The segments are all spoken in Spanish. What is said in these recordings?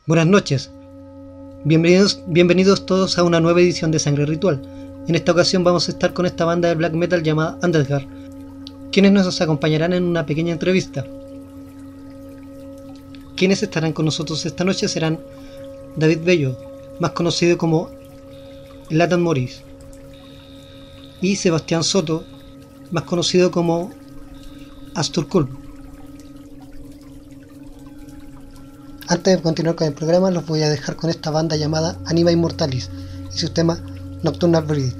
Buenas noches, bienvenidos todos a una nueva edición de Sangre Ritual. En esta ocasión vamos a estar con esta banda de black metal llamada Andesgard, quienes nos acompañarán en una pequeña entrevista. Quienes estarán con nosotros esta noche serán David Bello, más conocido como Latan Moris, y Sebastián Soto, más conocido como Astur Kulp. Antes de continuar con el programa, los voy a dejar con esta banda llamada Anima Immortalis y su tema Nocturnal Breed.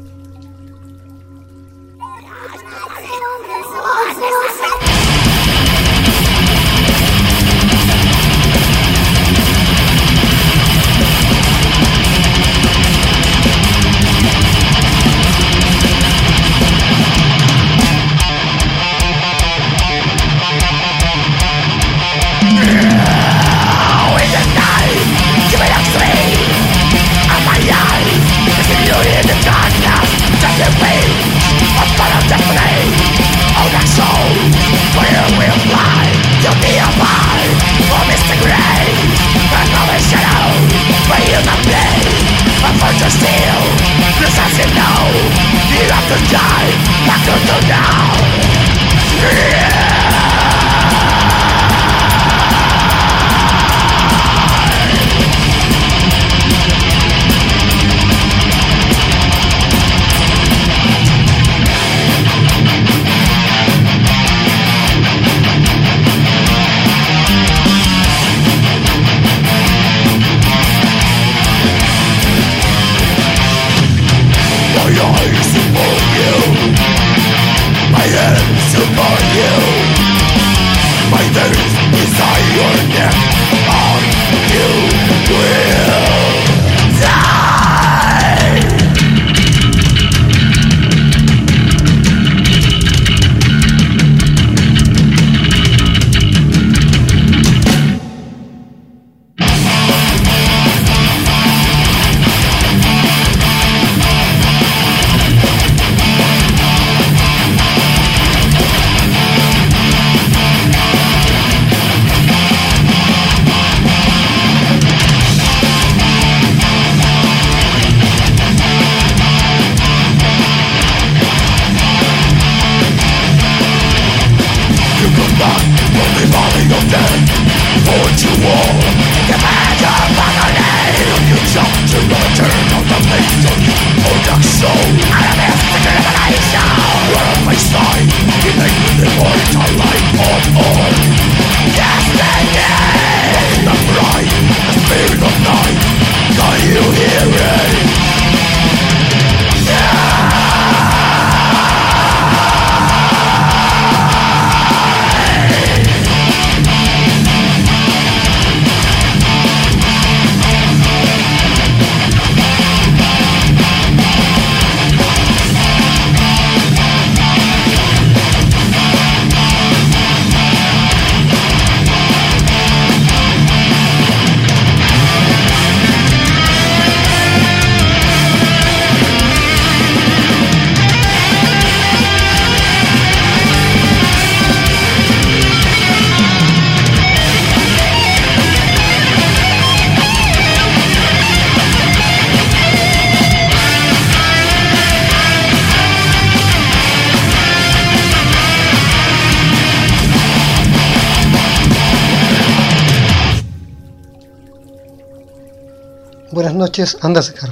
Buenas noches, Andesgard.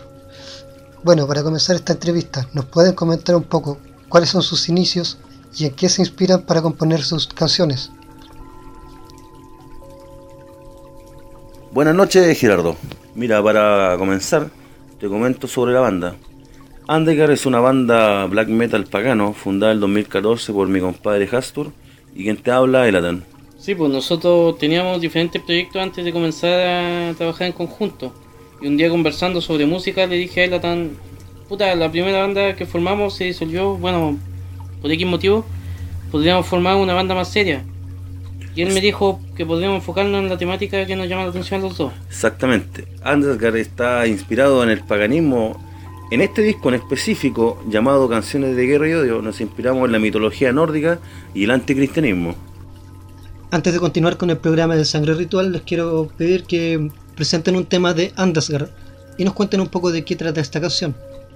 Bueno, para comenzar esta entrevista, ¿nos pueden comentar un poco cuáles son sus inicios y en qué se inspiran para componer sus canciones? Buenas noches, Gerardo. Mira, para comenzar, te comento sobre la banda. Andesgard es una banda black metal pagano fundada en 2014 por mi compadre Astur y quien te habla, Latan. Sí, pues nosotros teníamos diferentes proyectos antes de comenzar a trabajar en conjunto. Y un día conversando sobre música le dije a Latan, puta, la primera banda que formamos se disolvió, bueno, por X motivo, podríamos formar una banda más seria. Y él me dijo que podríamos enfocarnos en la temática que nos llama la atención a los dos. Exactamente. Andesgard está inspirado en el paganismo. En este disco en específico, llamado Canciones de Guerra y Odio, nos inspiramos en la mitología nórdica y el anticristianismo. Antes de continuar con el programa de Sangre Ritual, les quiero pedir que presenten un tema de Andasgard y nos cuenten un poco de qué trata esta canción.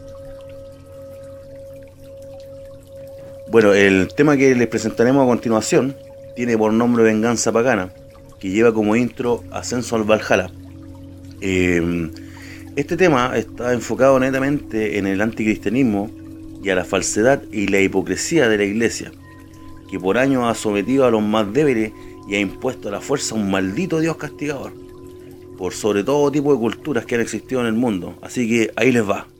Bueno, el tema que les presentaremos a continuación tiene por nombre Venganza Pagana, que lleva como intro Ascenso al Valhalla. Este tema está enfocado netamente en el anticristianismo y a la falsedad y la hipocresía de la iglesia, que por años ha sometido a los más débiles y ha impuesto a la fuerza un maldito Dios castigador, por sobre todo tipo de culturas que han existido en el mundo. Así que ahí les va.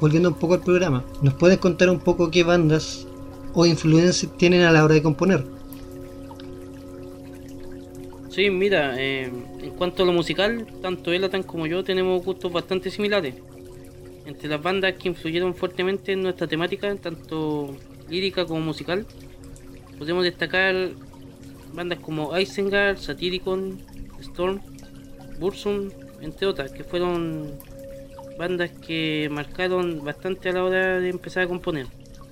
volviendo un poco al programa, ¿nos puedes contar un poco qué bandas o influencias tienen a la hora de componer? Sí, mira, en cuanto a lo musical, tanto Elatan como yo tenemos gustos bastante similares. Entre las bandas que influyeron fuertemente en nuestra temática, tanto lírica como musical, podemos destacar bandas como Isengard, Satyricon, Storm, Burzum, entre otras, que fueron bandas que marcaron bastante a la hora de empezar a componer.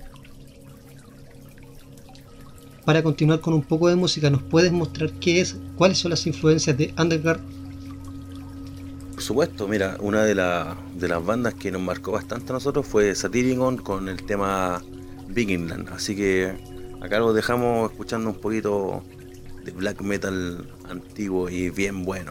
Para continuar con un poco de música, ¿nos puedes mostrar cuáles son las influencias de Underground? Por supuesto, mira, una de las bandas que nos marcó bastante a nosotros fue Satyricon con el tema Vikingland, así que acá lo dejamos escuchando un poquito de black metal antiguo y bien bueno.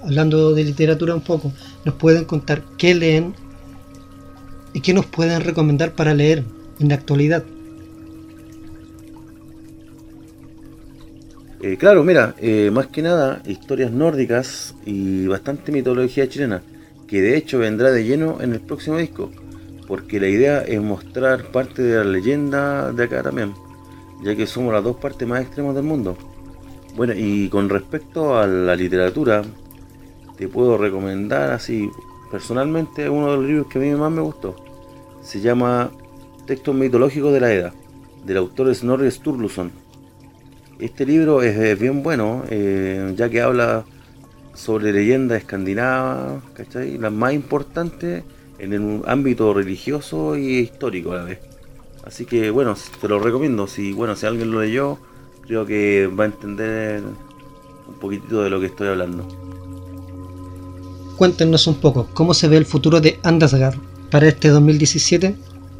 hablando de literatura un poco, nos pueden contar qué leen y qué nos pueden recomendar para leer en la actualidad. Claro, mira, más que nada historias nórdicas y bastante mitología chilena, que de hecho vendrá de lleno en el próximo disco, porque la idea es mostrar parte de la leyenda de acá también, ya que somos las dos partes más extremas del mundo. Bueno, y con respecto a la literatura, te puedo recomendar así, personalmente, uno de los libros que a mí más me gustó. Se llama Textos mitológicos de la Edda, del autor Snorri Sturluson. Este libro es bien bueno, ya que habla sobre leyendas escandinavas, ¿cachai? Las más importantes en el ámbito religioso y histórico a la vez. Así que bueno, te lo recomiendo. Si alguien lo leyó, creo que va a entender un poquitito de lo que estoy hablando. Cuéntenos un poco, ¿cómo se ve el futuro de Andasgard para este 2017?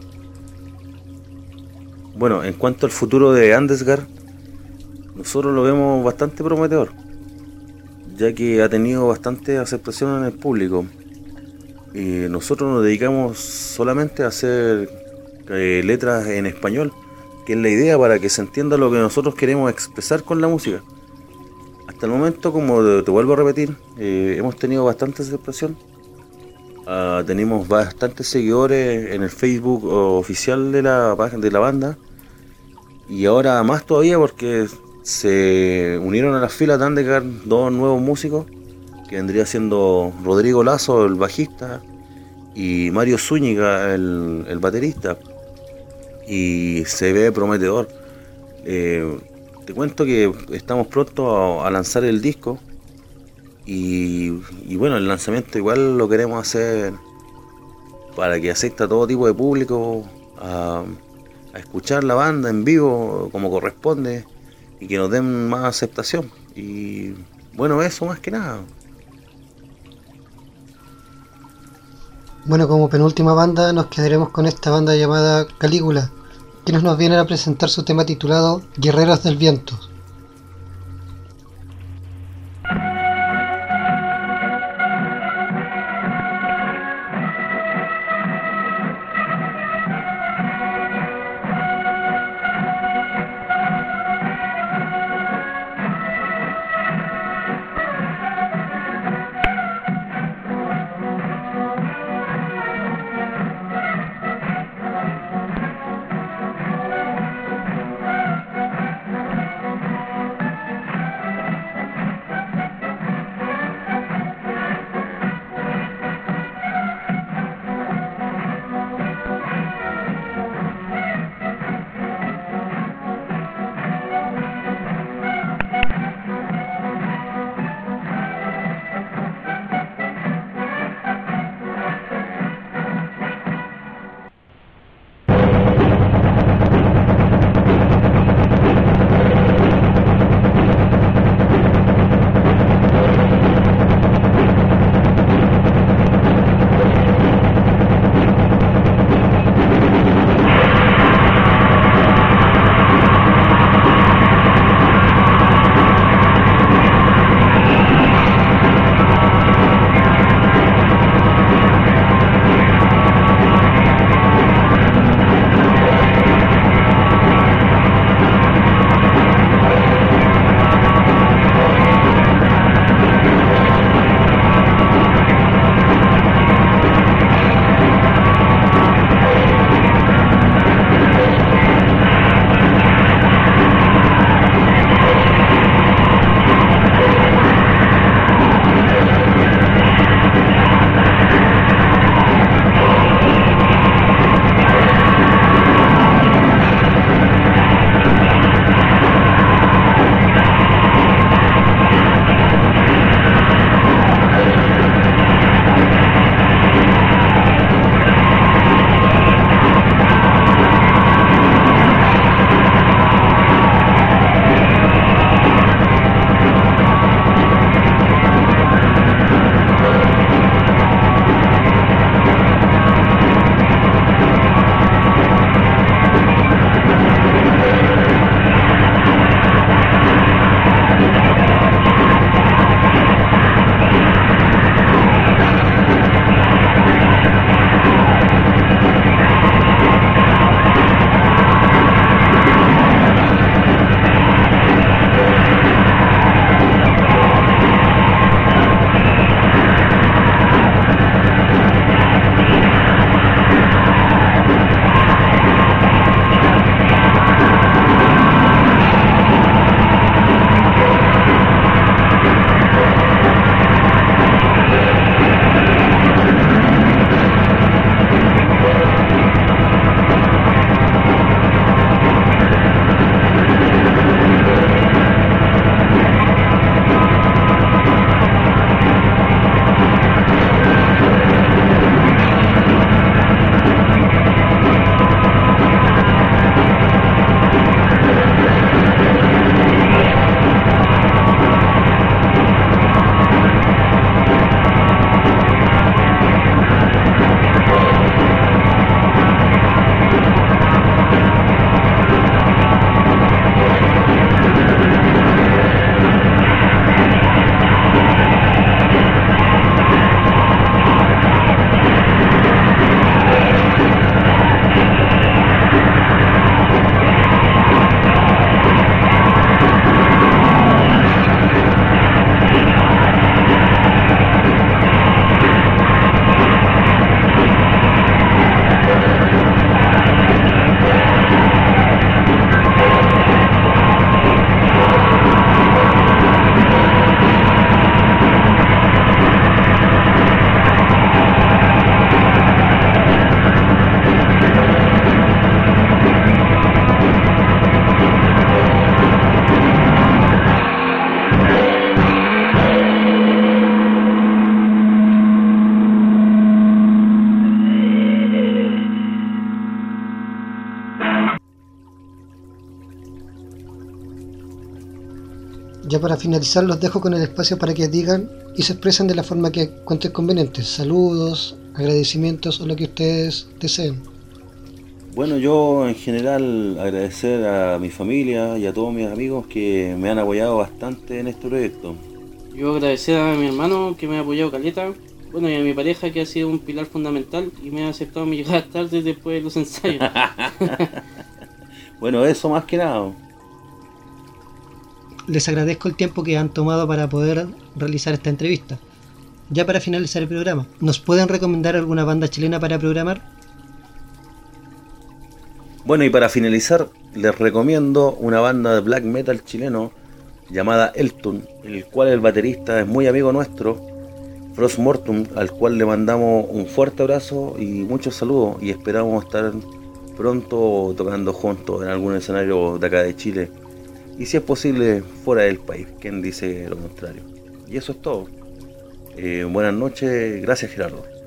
Bueno, en cuanto al futuro de Andasgard, nosotros lo vemos bastante prometedor, ya que ha tenido bastante aceptación en el público. Y nosotros nos dedicamos solamente a hacer letras en español, que es la idea para que se entienda lo que nosotros queremos expresar con la música. Hasta el momento, como te vuelvo a repetir, hemos tenido bastante aceptación. Tenemos bastantes seguidores en el Facebook oficial de la banda, y ahora más todavía porque se unieron a las filas de Andasgard dos nuevos músicos, que vendría siendo Rodrigo Lazo, el bajista, y Mario Zúñiga, el baterista, y se ve prometedor. Te cuento que estamos pronto a lanzar el disco, y bueno, el lanzamiento igual lo queremos hacer para que acepte a todo tipo de público a escuchar la banda en vivo como corresponde, y que nos den más aceptación. Y bueno, eso más que nada. Bueno, como penúltima banda nos quedaremos con esta banda llamada Calígula, quienes nos vienen a presentar su tema titulado Guerreros del Viento. Ya para finalizar los dejo con el espacio para que digan y se expresen de la forma que encuentren conveniente. Saludos, agradecimientos o lo que ustedes deseen. Bueno, yo en general agradecer a mi familia y a todos mis amigos que me han apoyado bastante en este proyecto. Yo agradecer a mi hermano que me ha apoyado caleta, bueno, y a mi pareja que ha sido un pilar fundamental y me ha aceptado mi llegada tarde después de los ensayos. Bueno, eso más que nada. Les agradezco el tiempo que han tomado para poder realizar esta entrevista. Ya para finalizar el programa, ¿nos pueden recomendar alguna banda chilena para programar? Bueno, y para finalizar, les recomiendo una banda de black metal chileno llamada Elton, el cual el baterista es muy amigo nuestro, Frost Mortum, al cual le mandamos un fuerte abrazo y muchos saludos, y esperamos estar pronto tocando juntos en algún escenario de acá de Chile, y si es posible fuera del país, quien dice lo contrario. Y eso es todo. Buenas noches, gracias Gerardo.